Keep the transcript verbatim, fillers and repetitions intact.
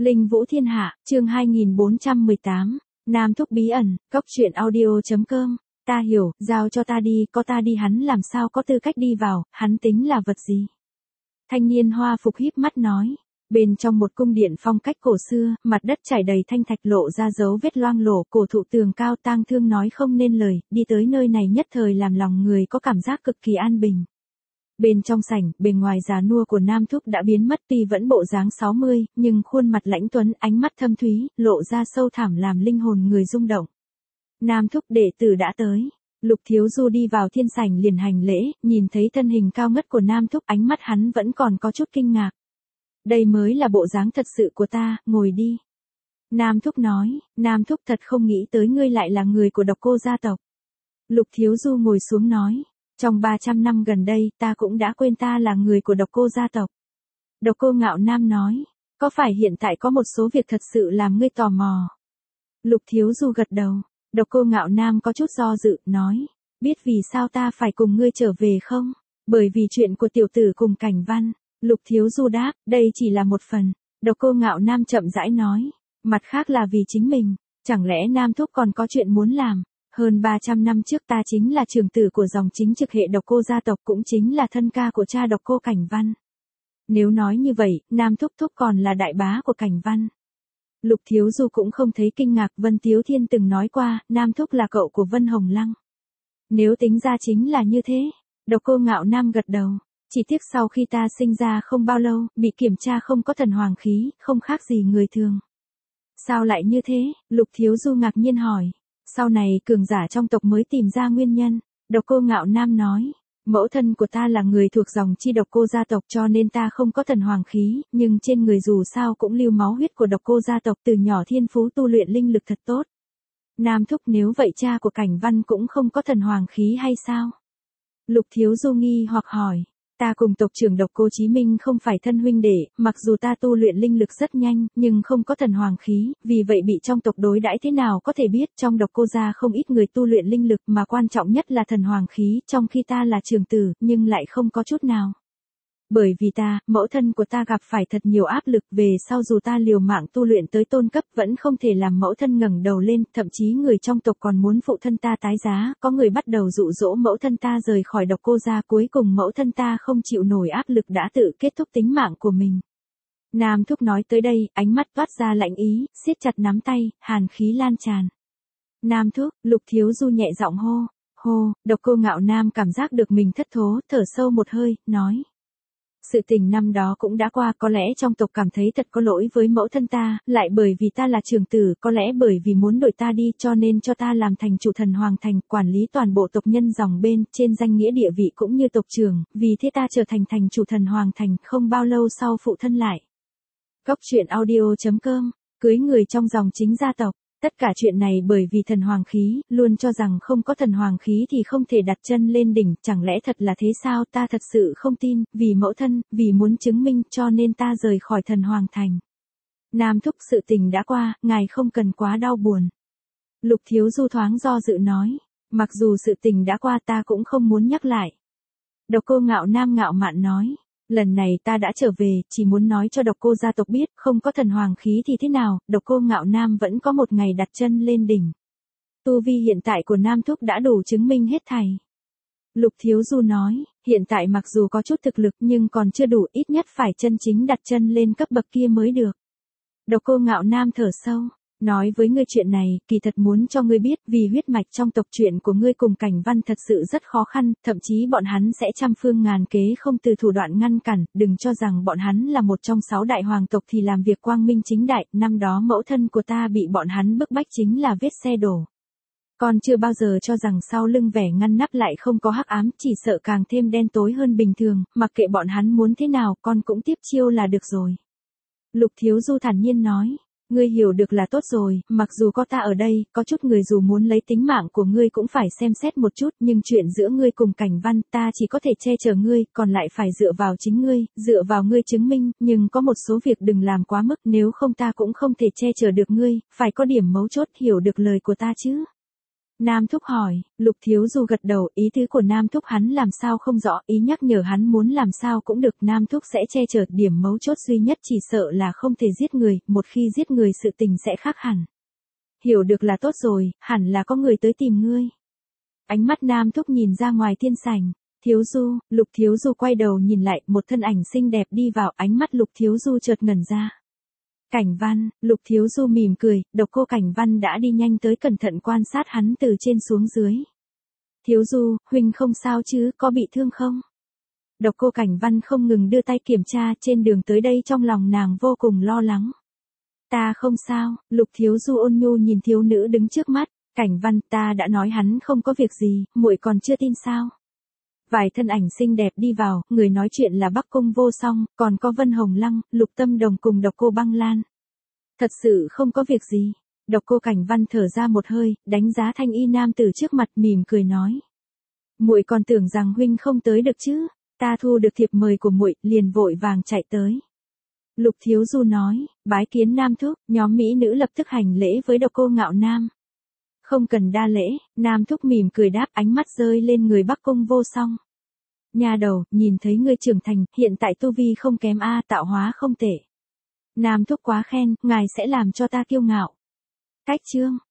Linh Vũ Thiên Hạ, chương hai nghìn bốn trăm mười tám, Nam Thúc bí ẩn, cốc truyện audio chấm com, ta hiểu, giao cho ta đi, có ta đi hắn làm sao có tư cách đi vào, hắn tính là vật gì? Thanh niên hoa phục híp mắt nói, bên trong một cung điện phong cách cổ xưa, mặt đất trải đầy thanh thạch lộ ra dấu vết loang lổ, cổ thụ tường cao tang thương nói không nên lời, đi tới nơi này nhất thời làm lòng người có cảm giác cực kỳ an bình. Bên trong sảnh, bề ngoài già nua của Nam Thúc đã biến mất tuy vẫn bộ dáng sáu mươi, nhưng khuôn mặt lãnh tuấn, ánh mắt thâm thúy, lộ ra sâu thẳm làm linh hồn người rung động. Nam Thúc đệ tử đã tới. Lục Thiếu Du đi vào thiên sảnh liền hành lễ, nhìn thấy thân hình cao ngất của Nam Thúc, ánh mắt hắn vẫn còn có chút kinh ngạc. Đây mới là bộ dáng thật sự của ta, ngồi đi. Nam Thúc nói, Nam Thúc thật không nghĩ tới ngươi lại là người của Độc Cô gia tộc. Lục Thiếu Du ngồi xuống nói. Trong ba trăm năm gần đây, ta cũng đã quên ta là người của Độc Cô gia tộc. Độc Cô Ngạo Nam nói, có phải hiện tại có một số việc thật sự làm ngươi tò mò? Lục Thiếu Du gật đầu. Độc Cô Ngạo Nam có chút do dự, nói, biết vì sao ta phải cùng ngươi trở về không? Bởi vì chuyện của tiểu tử cùng Cảnh Văn. Lục Thiếu Du đáp, đây chỉ là một phần. Độc Cô Ngạo Nam chậm rãi nói, mặt khác là vì chính mình, chẳng lẽ Nam Thúc còn có chuyện muốn làm? Hơn ba trăm năm trước ta chính là trưởng tử của dòng chính trực hệ Độc Cô gia tộc, cũng chính là thân ca của cha Độc Cô Cảnh Văn. Nếu nói như vậy, Nam Thúc Thúc còn là đại bá của Cảnh Văn. Lục Thiếu Du cũng không thấy kinh ngạc, Vân Tiếu Thiên từng nói qua, Nam Thúc là cậu của Vân Hồng Lăng. Nếu tính ra chính là như thế. Độc Cô Ngạo Nam gật đầu. Chỉ tiếc sau khi ta sinh ra không bao lâu, bị kiểm tra không có thần hoàng khí, không khác gì người thường. Sao lại như thế? Lục Thiếu Du ngạc nhiên hỏi. Sau này cường giả trong tộc mới tìm ra nguyên nhân. Độc Cô Ngạo Nam nói, mẫu thân của ta là người thuộc dòng chi Độc Cô gia tộc cho nên ta không có thần hoàng khí, nhưng trên người dù sao cũng lưu máu huyết của Độc Cô gia tộc, từ nhỏ thiên phú tu luyện linh lực thật tốt. Nam Thúc nếu vậy cha của Cảnh Văn cũng không có thần hoàng khí hay sao? Lục Thiếu Du nghi hoặc hỏi. Ta cùng tộc trưởng Độc Cô Chí Minh không phải thân huynh đệ, mặc dù ta tu luyện linh lực rất nhanh, nhưng không có thần hoàng khí, vì vậy bị trong tộc đối đãi thế nào có thể biết, trong Độc Cô gia không ít người tu luyện linh lực mà quan trọng nhất là thần hoàng khí, trong khi ta là trưởng tử, nhưng lại không có chút nào. Bởi vì ta, mẫu thân của ta gặp phải thật nhiều áp lực, về sau dù ta liều mạng tu luyện tới tôn cấp vẫn không thể làm mẫu thân ngẩng đầu lên, thậm chí người trong tộc còn muốn phụ thân ta tái giá, có người bắt đầu dụ dỗ mẫu thân ta rời khỏi Độc Cô gia, cuối cùng mẫu thân ta không chịu nổi áp lực đã tự kết thúc tính mạng của mình. Nam Thúc nói tới đây, ánh mắt toát ra lạnh ý, siết chặt nắm tay, hàn khí lan tràn. Nam Thúc, Lục Thiếu Du nhẹ giọng hô, hô, Độc Cô Ngạo Nam cảm giác được mình thất thố, thở sâu một hơi, nói. Sự tình năm đó cũng đã qua, có lẽ trong tộc cảm thấy thật có lỗi với mẫu thân ta, lại bởi vì ta là trưởng tử, có lẽ bởi vì muốn đổi ta đi cho nên cho ta làm thành chủ Thần Hoàng Thành, quản lý toàn bộ tộc nhân dòng bên, trên danh nghĩa địa vị cũng như tộc trưởng, vì thế ta trở thành thành chủ Thần Hoàng Thành, không bao lâu sau phụ thân lại. Cốc truyện audio chấm com, cưới người trong dòng chính gia tộc. Tất cả chuyện này bởi vì thần hoàng khí, luôn cho rằng không có thần hoàng khí thì không thể đặt chân lên đỉnh, chẳng lẽ thật là thế sao? Ta thật sự không tin, vì mẫu thân, vì muốn chứng minh cho nên ta rời khỏi Thần Hoàng Thành. Nam Thúc, sự tình đã qua, ngài không cần quá đau buồn. Lục Thiếu Du thoáng do dự nói, mặc dù sự tình đã qua ta cũng không muốn nhắc lại. Độc Cô Ngạo Nam ngạo mạn nói. Lần này ta đã trở về, chỉ muốn nói cho Độc Cô gia tộc biết, không có thần hoàng khí thì thế nào, Độc Cô Ngạo Nam vẫn có một ngày đặt chân lên đỉnh. Tu vi hiện tại của Nam Thúc đã đủ chứng minh hết thảy. Lục Thiếu Du nói, hiện tại mặc dù có chút thực lực nhưng còn chưa đủ, ít nhất phải chân chính đặt chân lên cấp bậc kia mới được. Độc Cô Ngạo Nam thở sâu. Nói với ngươi chuyện này, kỳ thật muốn cho ngươi biết, vì huyết mạch trong tộc chuyện của ngươi cùng Cảnh Văn thật sự rất khó khăn, thậm chí bọn hắn sẽ trăm phương ngàn kế không từ thủ đoạn ngăn cản, đừng cho rằng bọn hắn là một trong sáu đại hoàng tộc thì làm việc quang minh chính đại, năm đó mẫu thân của ta bị bọn hắn bức bách chính là vết xe đổ. Con chưa bao giờ cho rằng sau lưng vẻ ngăn nắp lại không có hắc ám, chỉ sợ càng thêm đen tối hơn bình thường, mặc kệ bọn hắn muốn thế nào, con cũng tiếp chiêu là được rồi. Lục Thiếu Du thản nhiên nói. Ngươi hiểu được là tốt rồi, mặc dù có ta ở đây, có chút người dù muốn lấy tính mạng của ngươi cũng phải xem xét một chút, nhưng chuyện giữa ngươi cùng Cảnh Văn, ta chỉ có thể che chở ngươi, còn lại phải dựa vào chính ngươi, dựa vào ngươi chứng minh, nhưng có một số việc đừng làm quá mức, nếu không ta cũng không thể che chở được ngươi, phải có điểm mấu chốt, hiểu được lời của ta chứ. Nam Thúc hỏi, Lục Thiếu Du gật đầu, ý tứ của Nam Thúc hắn làm sao không rõ, ý nhắc nhở hắn muốn làm sao cũng được, Nam Thúc sẽ che chở, điểm mấu chốt duy nhất chỉ sợ là không thể giết người, một khi giết người sự tình sẽ khác hẳn. Hiểu được là tốt rồi, hẳn là có người tới tìm ngươi. Ánh mắt Nam Thúc nhìn ra ngoài tiên sảnh, Thiếu Du, Lục Thiếu Du quay đầu nhìn lại, một thân ảnh xinh đẹp đi vào, ánh mắt Lục Thiếu Du chợt ngẩn ra. Cảnh Văn, Lục Thiếu Du mỉm cười, Độc Cô Cảnh Văn đã đi nhanh tới cẩn thận quan sát hắn từ trên xuống dưới. Thiếu Du, huynh không sao chứ, có bị thương không? Độc Cô Cảnh Văn không ngừng đưa tay kiểm tra, trên đường tới đây trong lòng nàng vô cùng lo lắng. Ta không sao, Lục Thiếu Du ôn nhu nhìn thiếu nữ đứng trước mắt, Cảnh Văn, ta đã nói hắn không có việc gì, muội còn chưa tin sao? Vài thân ảnh xinh đẹp đi vào, người nói chuyện là Bắc Cung Vô Song, còn có Vân Hồng Lăng, Lục Tâm Đồng cùng Độc Cô Băng Lan. Thật sự không có việc gì. Độc Cô Cảnh Văn thở ra một hơi, đánh giá thanh y nam tử trước mặt, mỉm cười nói. Muội còn tưởng rằng huynh không tới được chứ, ta thu được thiệp mời của muội, liền vội vàng chạy tới. Lục Thiếu Du nói, bái kiến Nam Thúc, nhóm mỹ nữ lập tức hành lễ với Độc Cô Ngạo Nam. Không cần đa lễ, Nam Thúc mỉm cười đáp, ánh mắt rơi lên người Bắc Cung Vô Song. Nha đầu, nhìn thấy ngươi trưởng thành, hiện tại tu vi không kém a, tạo hóa không tệ. Nam Thúc quá khen, ngài sẽ làm cho ta kiêu ngạo. Cách chương